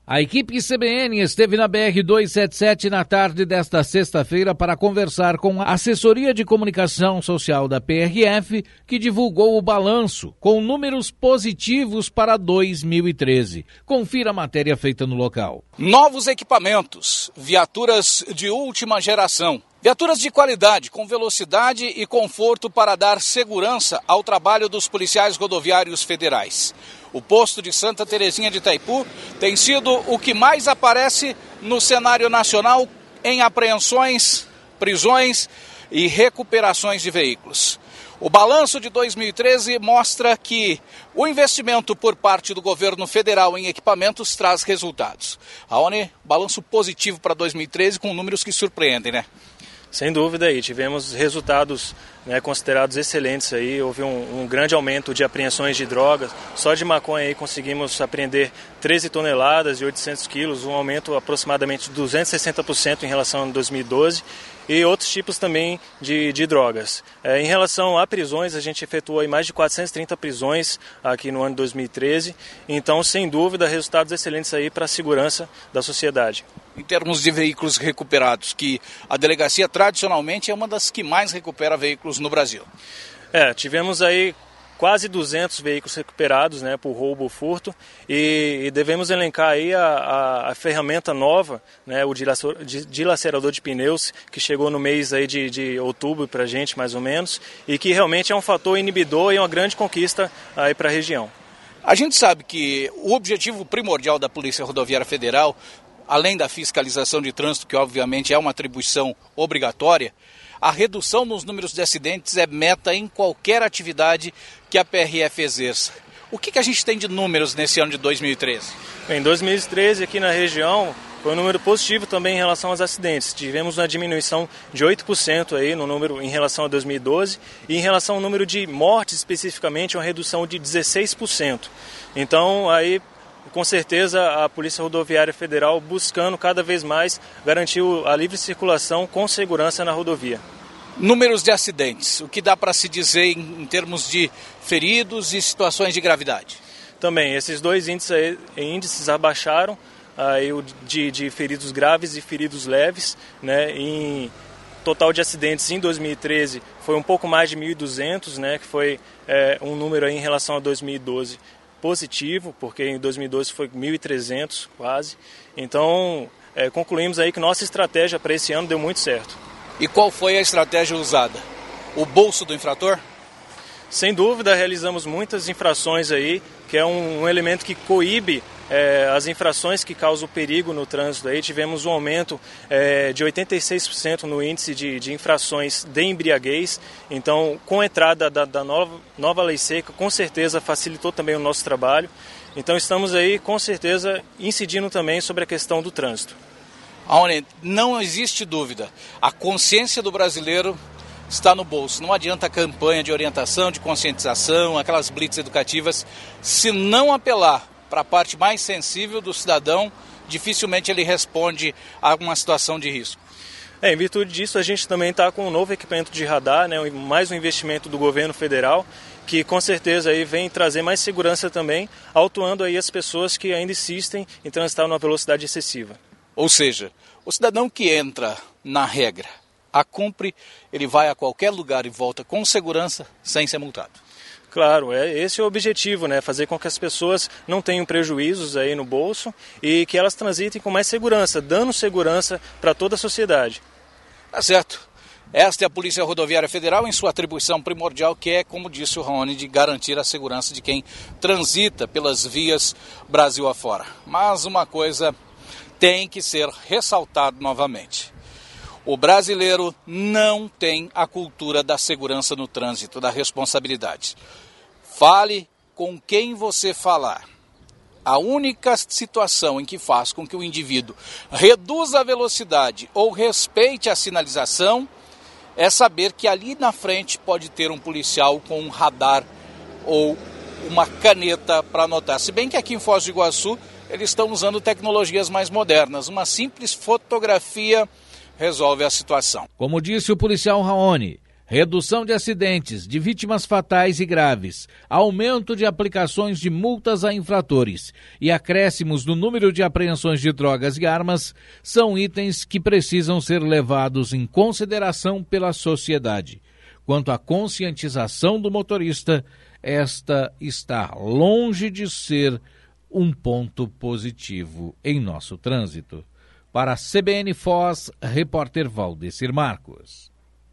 A equipe CBN esteve na BR-277 na tarde desta sexta-feira para conversar com a Assessoria de Comunicação Social da PRF, que divulgou o balanço com números positivos para 2013. Confira a matéria feita no local. Novos equipamentos, viaturas de última geração. Viaturas de qualidade, com velocidade e conforto para dar segurança ao trabalho dos policiais rodoviários federais. O posto de Santa Terezinha de Itaipu tem sido o que mais aparece no cenário nacional em apreensões, prisões e recuperações de veículos. O balanço de 2013 mostra que o investimento por parte do governo federal em equipamentos traz resultados. Raoni, balanço positivo para 2013 com números que surpreendem, né? Sem dúvida, aí tivemos resultados considerados excelentes. Aí houve um grande aumento de apreensões de drogas. Só de maconha aí conseguimos apreender 13 toneladas e 800 quilos, um aumento aproximadamente de 260% em relação a 2012. E outros tipos também de drogas. Em relação a prisões, a gente efetuou aí mais de 430 prisões aqui no ano de 2013. Então, sem dúvida, resultados excelentes aí para a segurança da sociedade. Em termos de veículos recuperados, que a delegacia tradicionalmente é uma das que mais recupera veículos no Brasil. Tivemos aí quase 200 veículos recuperados por roubo ou furto e devemos elencar aí a ferramenta nova, o dilacerador de pneus, que chegou no mês aí de outubro para a gente, mais ou menos, e que realmente é um fator inibidor e uma grande conquista aí para a região. A gente sabe que o objetivo primordial da Polícia Rodoviária Federal, além da fiscalização de trânsito, que obviamente é uma atribuição obrigatória, a redução nos números de acidentes é meta em qualquer atividade que a PRF exerça. O que a gente tem de números nesse ano de 2013? Em 2013, aqui na região, foi um número positivo também em relação aos acidentes. Tivemos uma diminuição de 8% aí no número em relação a 2012 e em relação ao número de mortes especificamente, uma redução de 16%. Então, aí, com certeza, a Polícia Rodoviária Federal buscando cada vez mais garantir a livre circulação com segurança na rodovia. Números de acidentes, o que dá para se dizer em termos de feridos e situações de gravidade? Também, esses dois índices abaixaram, aí, o de feridos graves e feridos leves. Em total de acidentes em 2013 foi um pouco mais de 1.200, que foi um número aí em relação a 2012 positivo, porque em 2012 foi 1.300 quase. Então, concluímos aí que nossa estratégia para esse ano deu muito certo. E qual foi a estratégia usada? O bolso do infrator? Sem dúvida, realizamos muitas infrações aí, que é um elemento que coíbe as infrações que causam perigo no trânsito. Aí tivemos um aumento de 86% no índice de infrações de embriaguez. Então, com a entrada da nova lei seca, com certeza facilitou também o nosso trabalho. Então, estamos aí, com certeza, incidindo também sobre a questão do trânsito. Raoni, não existe dúvida. A consciência do brasileiro está no bolso. Não adianta a campanha de orientação, de conscientização, aquelas blitz educativas, se não apelar para a parte mais sensível do cidadão, dificilmente ele responde a uma situação de risco. Em virtude disso, a gente também está com um novo equipamento de radar, mais um investimento do governo federal, que com certeza aí vem trazer mais segurança também, autuando aí as pessoas que ainda insistem em transitar numa velocidade excessiva. Ou seja, o cidadão que entra na regra, a cumpre, ele vai a qualquer lugar e volta com segurança, sem ser multado. Claro, esse é o objetivo, fazer com que as pessoas não tenham prejuízos aí no bolso e que elas transitem com mais segurança, dando segurança para toda a sociedade. Tá certo. Esta é a Polícia Rodoviária Federal em sua atribuição primordial, que é, como disse o Raoni, de garantir a segurança de quem transita pelas vias Brasil afora. Mas uma coisa tem que ser ressaltada novamente. O brasileiro não tem a cultura da segurança no trânsito, da responsabilidade. Fale com quem você falar. A única situação em que faz com que o indivíduo reduza a velocidade ou respeite a sinalização é saber que ali na frente pode ter um policial com um radar ou uma caneta para anotar. Se bem que aqui em Foz do Iguaçu eles estão usando tecnologias mais modernas. Uma simples fotografia resolve a situação. Como disse o policial Raoni, redução de acidentes, de vítimas fatais e graves, aumento de aplicações de multas a infratores e acréscimos no número de apreensões de drogas e armas são itens que precisam ser levados em consideração pela sociedade. Quanto à conscientização do motorista, esta está longe de ser um ponto positivo em nosso trânsito. Para a CBN Foz, repórter Valdecir Marcos.